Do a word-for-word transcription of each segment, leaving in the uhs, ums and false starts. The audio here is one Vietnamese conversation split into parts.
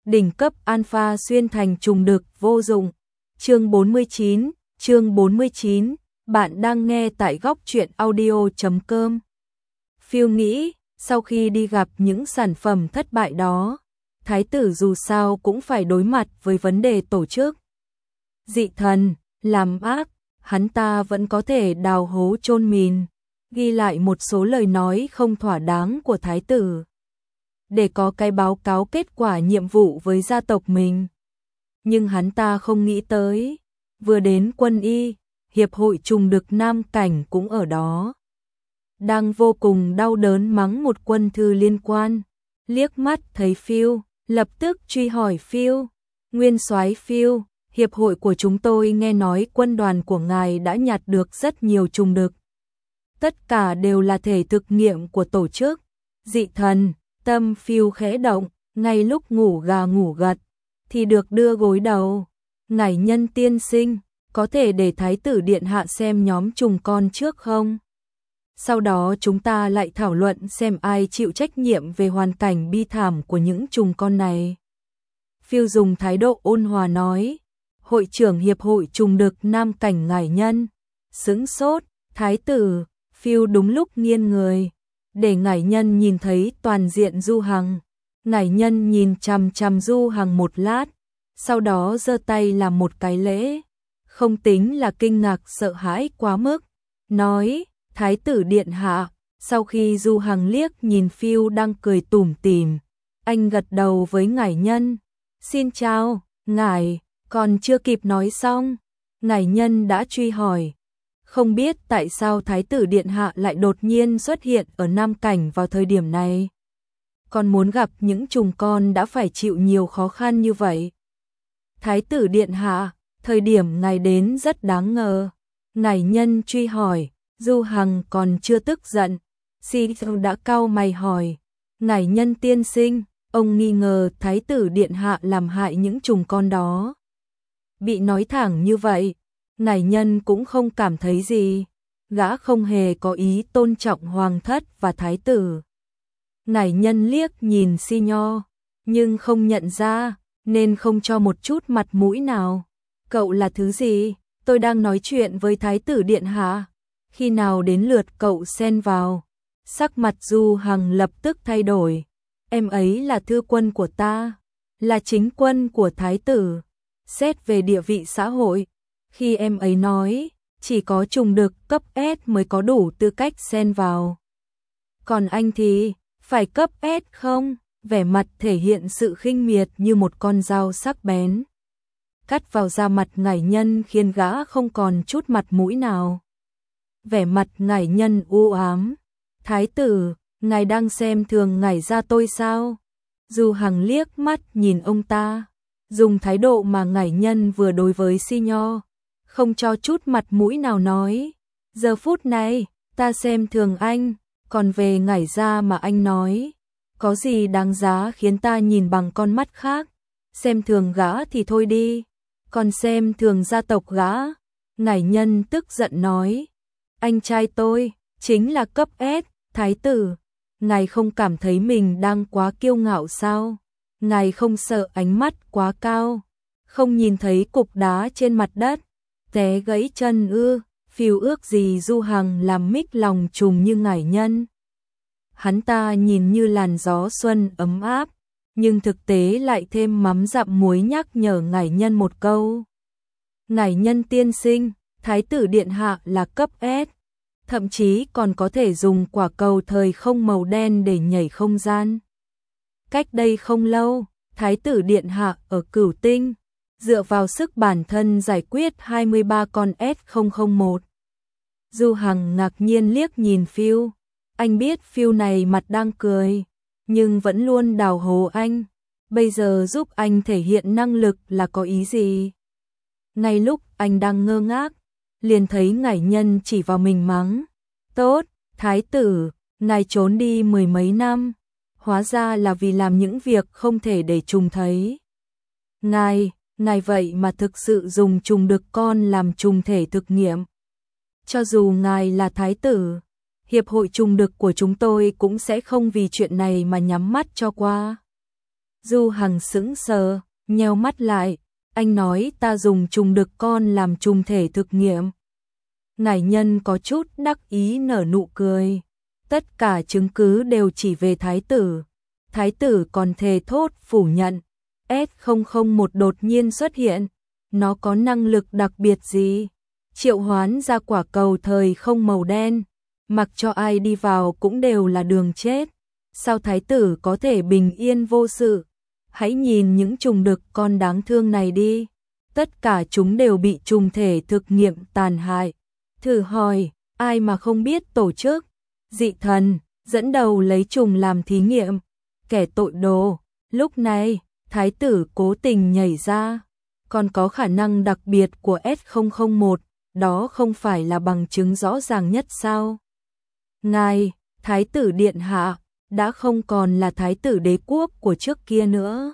đỉnh cấp alpha xuyên thành trùng đực vô dụng. Chương bốn mươi chín, chương bốn mươi chín, bạn đang nghe tại góc truyện audio chấm com. Phiêu nghĩ, sau khi đi gặp những sản phẩm thất bại đó, thái tử dù sao cũng phải đối mặt với vấn đề tổ chức. Dị thần, làm ác, hắn ta vẫn có thể đào hố chôn mìn, ghi lại một số lời nói không thỏa đáng của thái tử, để có cái báo cáo kết quả nhiệm vụ với gia tộc mình. Nhưng hắn ta không nghĩ tới, vừa đến quân y, hiệp hội trùng đực Nam Cảnh cũng ở đó. Đang vô cùng đau đớn mắng một quân thư liên quan, liếc mắt thấy Phiêu, lập tức truy hỏi Phiêu, nguyên soái Phiêu, hiệp hội của chúng tôi nghe nói quân đoàn của ngài đã nhặt được rất nhiều trùng đực. Tất cả đều là thể thực nghiệm của tổ chức, dị thần. Tâm Phiêu khẽ động, ngay lúc ngủ gà ngủ gật, thì được đưa gối đầu. Ngải Nhân tiên sinh, có thể để thái tử điện hạ xem nhóm trùng con trước không? Sau đó chúng ta lại thảo luận xem ai chịu trách nhiệm về hoàn cảnh bi thảm của những trùng con này. Phiêu dùng thái độ ôn hòa nói, hội trưởng hiệp hội trùng đực Nam Cảnh Ngải Nhân. Sững sốt, thái tử, Phiêu đúng lúc nghiêng người, để Ngải Nhân nhìn thấy toàn diện Du Hằng. Ngải Nhân nhìn chằm chằm Du Hằng một lát, sau đó giơ tay làm một cái lễ, không tính là kinh ngạc sợ hãi quá mức, nói, thái tử điện hạ. Sau khi Du Hằng liếc nhìn Phiêu đang cười tủm tỉm, anh gật đầu với Ngải Nhân, xin chào, ngài. Còn chưa kịp nói xong, Ngải Nhân đã truy hỏi, không biết tại sao thái tử điện hạ lại đột nhiên xuất hiện ở Nam Cảnh vào thời điểm này. Còn muốn gặp những trùng con đã phải chịu nhiều khó khăn như vậy. Thái tử điện hạ, thời điểm ngài đến rất đáng ngờ. Ngải Nhân truy hỏi, Du Hằng còn chưa tức giận, Si đã cau mày hỏi, Ngải Nhân tiên sinh, ông nghi ngờ thái tử điện hạ làm hại những trùng con đó. Bị nói thẳng như vậy, Ngải Nhân cũng không cảm thấy gì, gã không hề có ý tôn trọng hoàng thất và thái tử. Ngải Nhân liếc nhìn Si Nho, nhưng không nhận ra, nên không cho một chút mặt mũi nào. Cậu là thứ gì? Tôi đang nói chuyện với thái tử điện hạ. Khi nào đến lượt cậu xen vào? Sắc mặt Du Hằng lập tức thay đổi. Em ấy là thư quân của ta, là chính quân của thái tử. Xét về địa vị xã hội, khi em ấy nói, chỉ có trùng đực cấp S mới có đủ tư cách xen vào. Còn anh thì, phải cấp S không? Vẻ mặt thể hiện sự khinh miệt như một con dao sắc bén, cắt vào da mặt Ngải Nhân khiến gã không còn chút mặt mũi nào. Vẻ mặt Ngải Nhân u ám, thái tử, ngài đang xem thường ngải gia tôi sao? Du Hằng liếc mắt nhìn ông ta, dùng thái độ mà Ngải Nhân vừa đối với Si Nho, không cho chút mặt mũi nào nói, giờ phút này, ta xem thường anh, còn về ngải gia mà anh nói, có gì đáng giá khiến ta nhìn bằng con mắt khác, xem thường gã thì thôi đi, còn xem thường gia tộc gã. Ngải Nhân tức giận nói, anh trai tôi, chính là cấp S, thái tử, ngài không cảm thấy mình đang quá kiêu ngạo sao? Ngài không sợ ánh mắt quá cao, không nhìn thấy cục đá trên mặt đất, té gãy chân ư? Phiêu ước gì Du Hằng làm mích lòng trùng như Ngải Nhân. Hắn ta nhìn như làn gió xuân ấm áp, nhưng thực tế lại thêm mắm dặm muối nhắc nhở Ngải Nhân một câu. Ngải Nhân tiên sinh, thái tử điện hạ là cấp S, thậm chí còn có thể dùng quả cầu thời không màu đen để nhảy không gian. Cách đây không lâu, thái tử điện hạ ở Cửu Tinh, dựa vào sức bản thân giải quyết hai mươi ba con S không không một. Du Hằng ngạc nhiên liếc nhìn Phiêu, anh biết Phiêu này mặt đang cười, nhưng vẫn luôn đào hố anh, bây giờ giúp anh thể hiện năng lực là có ý gì? Ngay lúc anh đang ngơ ngác, liền thấy Ngải Nhân chỉ vào mình mắng, tốt, thái tử, ngài trốn đi mười mấy năm, hóa ra là vì làm những việc không thể để trùng thấy. Ngài, ngài vậy mà thực sự dùng trùng đực con làm trùng thể thực nghiệm. Cho dù ngài là thái tử, hiệp hội trùng đực của chúng tôi cũng sẽ không vì chuyện này mà nhắm mắt cho qua. Du Hằng sững sờ, nheo mắt lại, anh nói ta dùng trùng đực con làm trùng thể thực nghiệm. Ngải Nhân có chút đắc ý nở nụ cười. Tất cả chứng cứ đều chỉ về thái tử. Thái tử còn thề thốt phủ nhận. S không không một đột nhiên xuất hiện. Nó có năng lực đặc biệt gì? Triệu hoán ra quả cầu thời không màu đen. Mặc cho ai đi vào cũng đều là đường chết. Sao thái tử có thể bình yên vô sự? Hãy nhìn những trùng đực con đáng thương này đi. Tất cả chúng đều bị trùng thể thực nghiệm tàn hại. Thử hỏi, ai mà không biết tổ chức? Dị thần, dẫn đầu lấy trùng làm thí nghiệm. Kẻ tội đồ. Lúc này, thái tử cố tình nhảy ra. Còn có khả năng đặc biệt của S không không một, đó không phải là bằng chứng rõ ràng nhất sao? Ngài, thái tử điện hạ, đã không còn là thái tử đế quốc của trước kia nữa.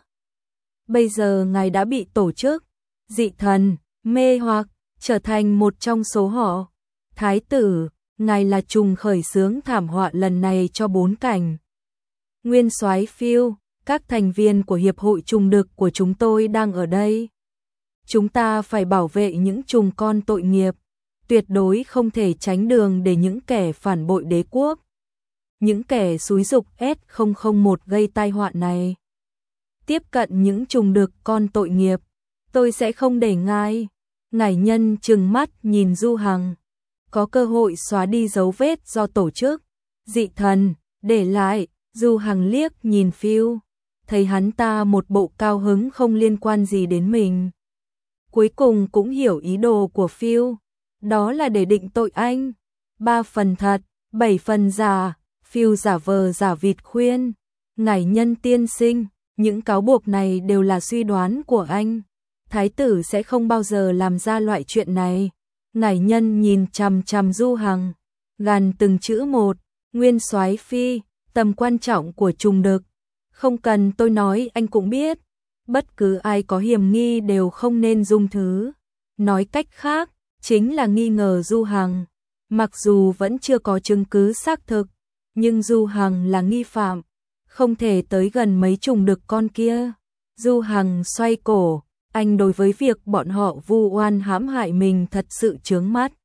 Bây giờ ngài đã bị tổ chức, dị thần, mê hoặc, trở thành một trong số họ. Thái tử, ngài là trùng khởi xướng thảm họa lần này cho bốn cảnh. Nguyên soái Phiêu, các thành viên của hiệp hội trùng đực của chúng tôi đang ở đây. Chúng ta phải bảo vệ những trùng con tội nghiệp, tuyệt đối không thể tránh đường để những kẻ phản bội đế quốc. Những kẻ xúi giục S không không một gây tai họa này. Tiếp cận những trùng đực con tội nghiệp, tôi sẽ không để ngài. Ngải Nhân trừng mắt nhìn Du Hằng. Có cơ hội xóa đi dấu vết do tổ chức dị thần để lại. Du Hằng liếc nhìn Phiêu, thấy hắn ta một bộ cao hứng không liên quan gì đến mình. Cuối cùng cũng hiểu ý đồ của Phiêu, đó là để định tội anh. Ba phần thật, bảy phần giả. Phiêu giả vờ giả vịt khuyên, Ngải Nhân tiên sinh, những cáo buộc này đều là suy đoán của anh. Thái tử sẽ không bao giờ làm ra loại chuyện này. Ngải Nhân nhìn chằm chằm Du Hằng, gằn từng chữ một. Nguyên soái Phi, tầm quan trọng của trùng đực, không cần tôi nói anh cũng biết. Bất cứ ai có hiểm nghi đều không nên dung thứ. Nói cách khác, chính là nghi ngờ Du Hằng. Mặc dù vẫn chưa có chứng cứ xác thực, nhưng Du Hằng là nghi phạm, không thể tới gần mấy trùng đực con kia. Du Hằng xoay cổ, anh đối với việc bọn họ vu oan hãm hại mình thật sự chướng mắt.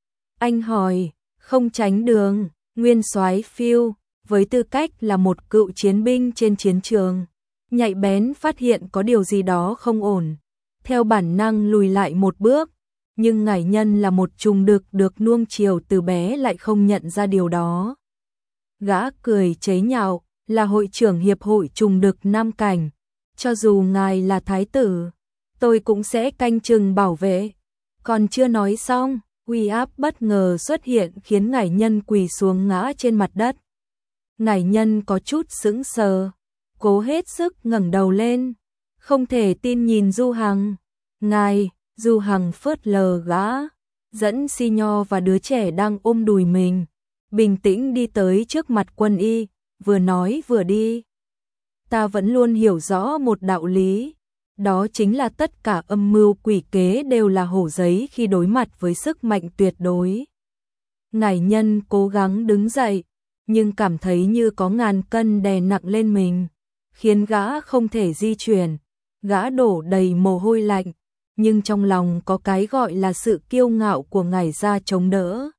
Anh hỏi, không tránh đường, Nguyên soái Phiêu, với tư cách là một cựu chiến binh trên chiến trường, nhạy bén phát hiện có điều gì đó không ổn, theo bản năng lùi lại một bước, nhưng Ngải Nhân là một trùng đực được nuông chiều từ bé lại không nhận ra điều đó. Gã cười chế nhạo, là hội trưởng hiệp hội trùng đực Nam Cảnh, cho dù ngài là thái tử, tôi cũng sẽ canh chừng bảo vệ. Còn chưa nói xong, uy áp bất ngờ xuất hiện khiến Ngải Nhân quỳ xuống ngã trên mặt đất. Ngải Nhân có chút sững sờ, cố hết sức ngẩng đầu lên, không thể tin nhìn Du Hằng. Ngài, Du Hằng phớt lờ gã, dẫn Si Nho và đứa trẻ đang ôm đùi mình, bình tĩnh đi tới trước mặt Quân Y, vừa nói vừa đi. Ta vẫn luôn hiểu rõ một đạo lý, đó chính là tất cả âm mưu quỷ kế đều là hổ giấy khi đối mặt với sức mạnh tuyệt đối. Ngải Nhân cố gắng đứng dậy, nhưng cảm thấy như có ngàn cân đè nặng lên mình, khiến gã không thể di chuyển. Gã đổ đầy mồ hôi lạnh, nhưng trong lòng có cái gọi là sự kiêu ngạo của ngải gia chống đỡ.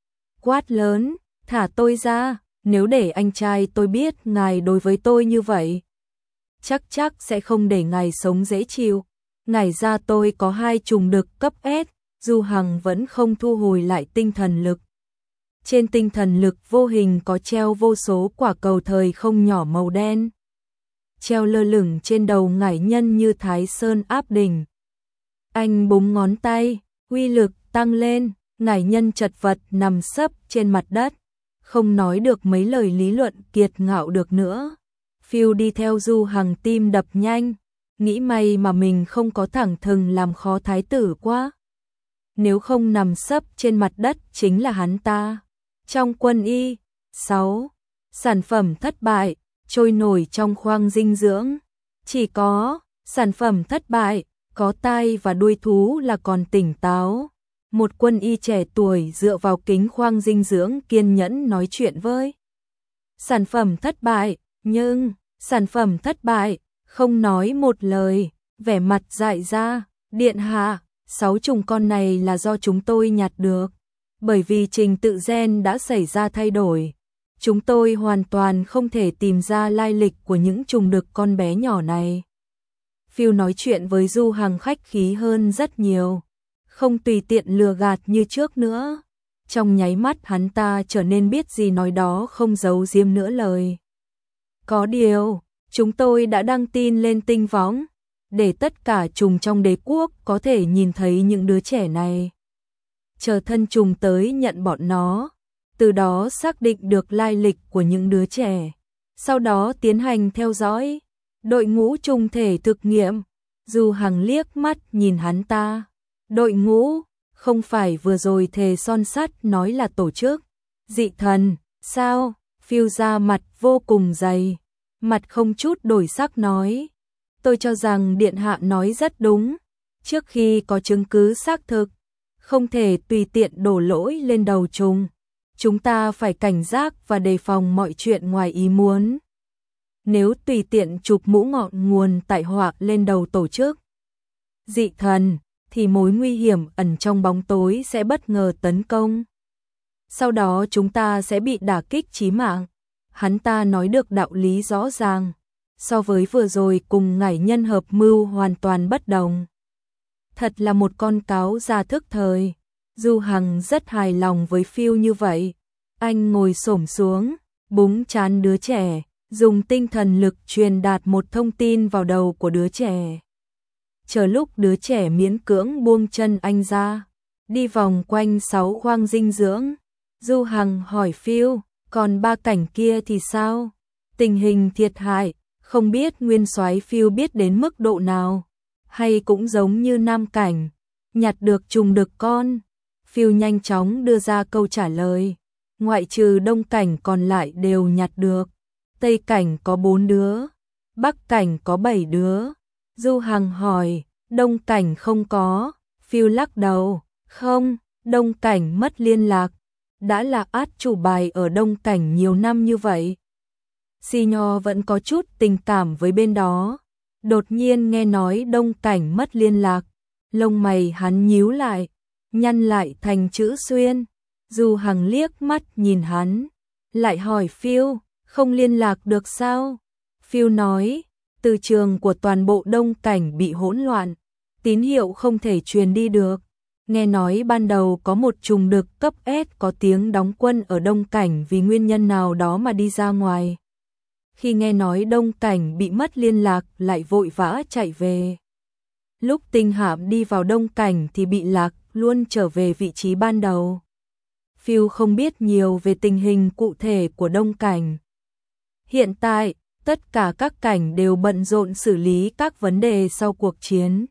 Quát lớn, thả tôi ra, nếu để anh trai tôi biết ngài đối với tôi như vậy, chắc chắc sẽ không để ngài sống dễ chịu. Ngải gia tôi có hai trùng đực cấp S, Du Hằng vẫn không thu hồi lại tinh thần lực. Trên tinh thần lực vô hình có treo vô số quả cầu thời không nhỏ màu đen, treo lơ lửng trên đầu Ngải Nhân như Thái Sơn áp đỉnh. Anh búng ngón tay, uy lực tăng lên, Ngải Nhân chật vật nằm sấp trên mặt đất, không nói được mấy lời lý luận kiệt ngạo được nữa. Phiêu đi theo Du Hằng tim đập nhanh, nghĩ may mà mình không có thẳng thừng làm khó thái tử quá. Nếu không nằm sấp trên mặt đất chính là hắn ta. Trong Quân Y, sáu. Sản phẩm thất bại, trôi nổi trong khoang dinh dưỡng. Chỉ có, sản phẩm thất bại, có tai và đuôi thú là còn tỉnh táo. Một Quân Y trẻ tuổi dựa vào kính khoang dinh dưỡng kiên nhẫn nói chuyện với. Sản phẩm thất bại, nhưng, sản phẩm thất bại, không nói một lời, vẻ mặt dại ra, điện hạ, sáu trùng con này là do chúng tôi nhặt được, bởi vì trình tự gen đã xảy ra thay đổi. Chúng tôi hoàn toàn không thể tìm ra lai lịch của những trùng đực con bé nhỏ này. Phil nói chuyện với Du Hằng khách khí hơn rất nhiều, không tùy tiện lừa gạt như trước nữa. Trong nháy mắt hắn ta trở nên biết gì nói đó, không giấu giếm nữa lời. Có điều, chúng tôi đã đăng tin lên tinh võng, để tất cả trùng trong đế quốc có thể nhìn thấy những đứa trẻ này. Chờ thân trùng tới nhận bọn nó, từ đó xác định được lai lịch của những đứa trẻ, sau đó tiến hành theo dõi. Đội ngũ trùng thể thực nghiệm. Du Hằng liếc mắt nhìn hắn ta. Đội ngũ, không phải vừa rồi thề son sắt nói là tổ chức. Dị thần, sao? Phiêu ra mặt vô cùng dày, mặt không chút đổi sắc nói. Tôi cho rằng điện hạ nói rất đúng. Trước khi có chứng cứ xác thực, không thể tùy tiện đổ lỗi lên đầu trùng. Chúng ta phải cảnh giác và đề phòng mọi chuyện ngoài ý muốn. Nếu tùy tiện chụp mũ ngọn nguồn tai họa lên đầu tổ chức dị thần, thì mối nguy hiểm ẩn trong bóng tối sẽ bất ngờ tấn công. Sau đó chúng ta sẽ bị đả kích chí mạng. Hắn ta nói được đạo lý rõ ràng, so với vừa rồi cùng ngải nhân hợp mưu hoàn toàn bất đồng. Thật là một con cáo già thức thời. Du Hằng rất hài lòng với Phil như vậy. Anh ngồi xổm xuống, búng trán đứa trẻ, dùng tinh thần lực truyền đạt một thông tin vào đầu của đứa trẻ. Chờ lúc đứa trẻ miễn cưỡng buông chân anh ra, đi vòng quanh sáu khoang dinh dưỡng, Du Hằng hỏi Phil, còn ba cảnh kia thì sao? Tình hình thiệt hại, không biết nguyên soái Phil biết đến mức độ nào, hay cũng giống như nam cảnh, nhặt được trùng đực con. Phil nhanh chóng đưa ra câu trả lời, ngoại trừ đông cảnh còn lại đều nhặt được. Tây cảnh có bốn đứa, Bắc cảnh có bảy đứa. Du Hằng hỏi, Đông cảnh không có. Phil lắc đầu, không, Đông cảnh mất liên lạc, đã là át chủ bài ở Đông cảnh nhiều năm như vậy. Si Nho vẫn có chút tình cảm với bên đó, đột nhiên nghe nói Đông cảnh mất liên lạc, lông mày hắn nhíu lại, nhăn lại thành chữ xuyên. Du Hằng liếc mắt nhìn hắn, lại hỏi Phil, không liên lạc được sao? Phil nói, từ trường của toàn bộ Đông cảnh bị hỗn loạn, tín hiệu không thể truyền đi được. Nghe nói ban đầu có một trùng đực cấp S có tiếng đóng quân ở Đông cảnh vì nguyên nhân nào đó mà đi ra ngoài. Khi nghe nói Đông cảnh bị mất liên lạc lại vội vã chạy về. Lúc tinh hạm đi vào Đông cảnh thì bị lạc, luôn trở về vị trí ban đầu. Phil không biết nhiều về tình hình cụ thể của Đông cảnh. Hiện tại, tất cả các cảnh đều bận rộn xử lý các vấn đề sau cuộc chiến.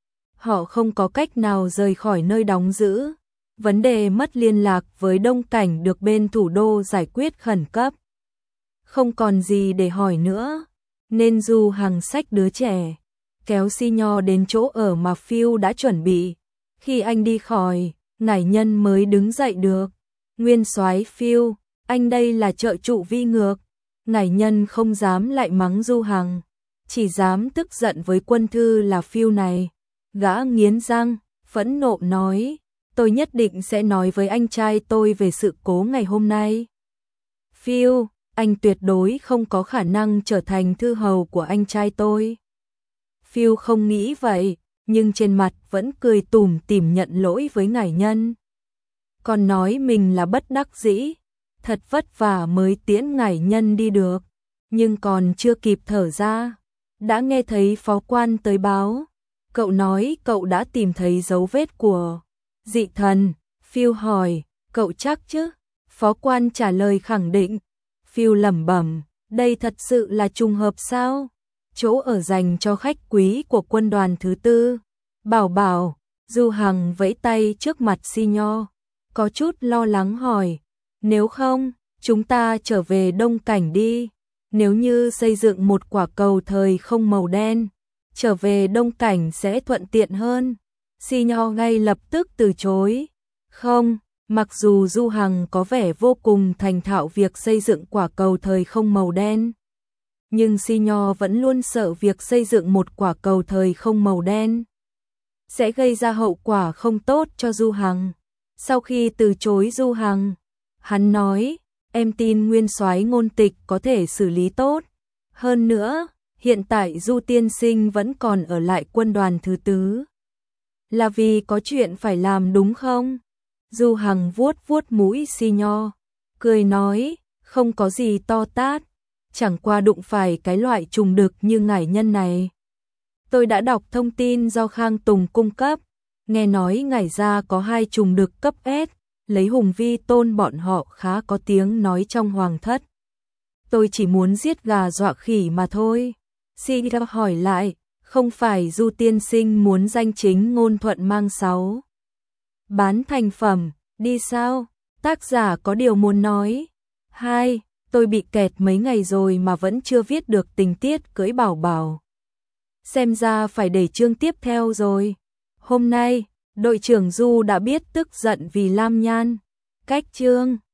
Họ không có cách nào rời khỏi nơi đóng giữ. Vấn đề mất liên lạc với Đông cảnh được bên thủ đô giải quyết khẩn cấp. Không còn gì để hỏi nữa, nên Du Hằng xách đứa trẻ, kéo Si Nho đến chỗ ở mà Phil đã chuẩn bị. Khi anh đi khỏi, ngải nhân mới đứng dậy được. Nguyên soái Phil, anh đây là trợ trụ vi ngược. Ngải nhân không dám lại mắng Du Hằng, chỉ dám tức giận với quân thư là Phil này. Gã nghiến răng, phẫn nộ nói, tôi nhất định sẽ nói với anh trai tôi về sự cố ngày hôm nay. Phil, anh tuyệt đối không có khả năng trở thành thư hầu của anh trai tôi. Phil không nghĩ vậy, nhưng trên mặt vẫn cười tủm tỉm nhận lỗi với ngải nhân. Còn nói mình là bất đắc dĩ, thật vất vả mới tiễn ngải nhân đi được, nhưng còn chưa kịp thở ra, đã nghe thấy phó quan tới báo. Cậu nói cậu đã tìm thấy dấu vết của dị thần. Phil hỏi, cậu chắc chứ? Phó quan trả lời khẳng định. Phil lẩm bẩm, đây thật sự là trùng hợp sao? Chỗ ở dành cho khách quý của quân đoàn thứ tư. Bảo bảo, Du Hằng vẫy tay trước mặt Si Nho, có chút lo lắng hỏi, nếu không, chúng ta trở về Đông cảnh đi. Nếu như xây dựng một quả cầu thời không màu đen, trở về Đông cảnh sẽ thuận tiện hơn. Si Nho ngay lập tức từ chối. Không, mặc dù Du Hằng có vẻ vô cùng thành thạo việc xây dựng quả cầu thời không màu đen, nhưng Si Nho vẫn luôn sợ việc xây dựng một quả cầu thời không màu đen sẽ gây ra hậu quả không tốt cho Du Hằng. Sau khi từ chối Du Hằng, hắn nói, em tin Nguyên Soái Ngôn Tịch có thể xử lý tốt. Hơn nữa, hiện tại Du tiên sinh vẫn còn ở lại quân đoàn thứ tứ. Là vì có chuyện phải làm đúng không? Du Hằng vuốt vuốt mũi Si Nho, cười nói, không có gì to tát, chẳng qua đụng phải cái loại trùng đực như ngải nhân này. Tôi đã đọc thông tin do Khang Tùng cung cấp, nghe nói ngải gia có hai trùng đực cấp S, lấy Hùng Vi Tôn bọn họ khá có tiếng nói trong hoàng thất. Tôi chỉ muốn giết gà dọa khỉ mà thôi. Si Nho hỏi lại, không phải Du tiên sinh muốn danh chính ngôn thuận mang sáu bán thành phẩm, đi sao? Tác giả có điều muốn nói. Hai, tôi bị kẹt mấy ngày rồi mà vẫn chưa viết được tình tiết cưới Bảo Bảo. Xem ra phải để chương tiếp theo rồi. Hôm nay, đội trưởng Du đã biết tức giận vì Lam Nhan cách chương.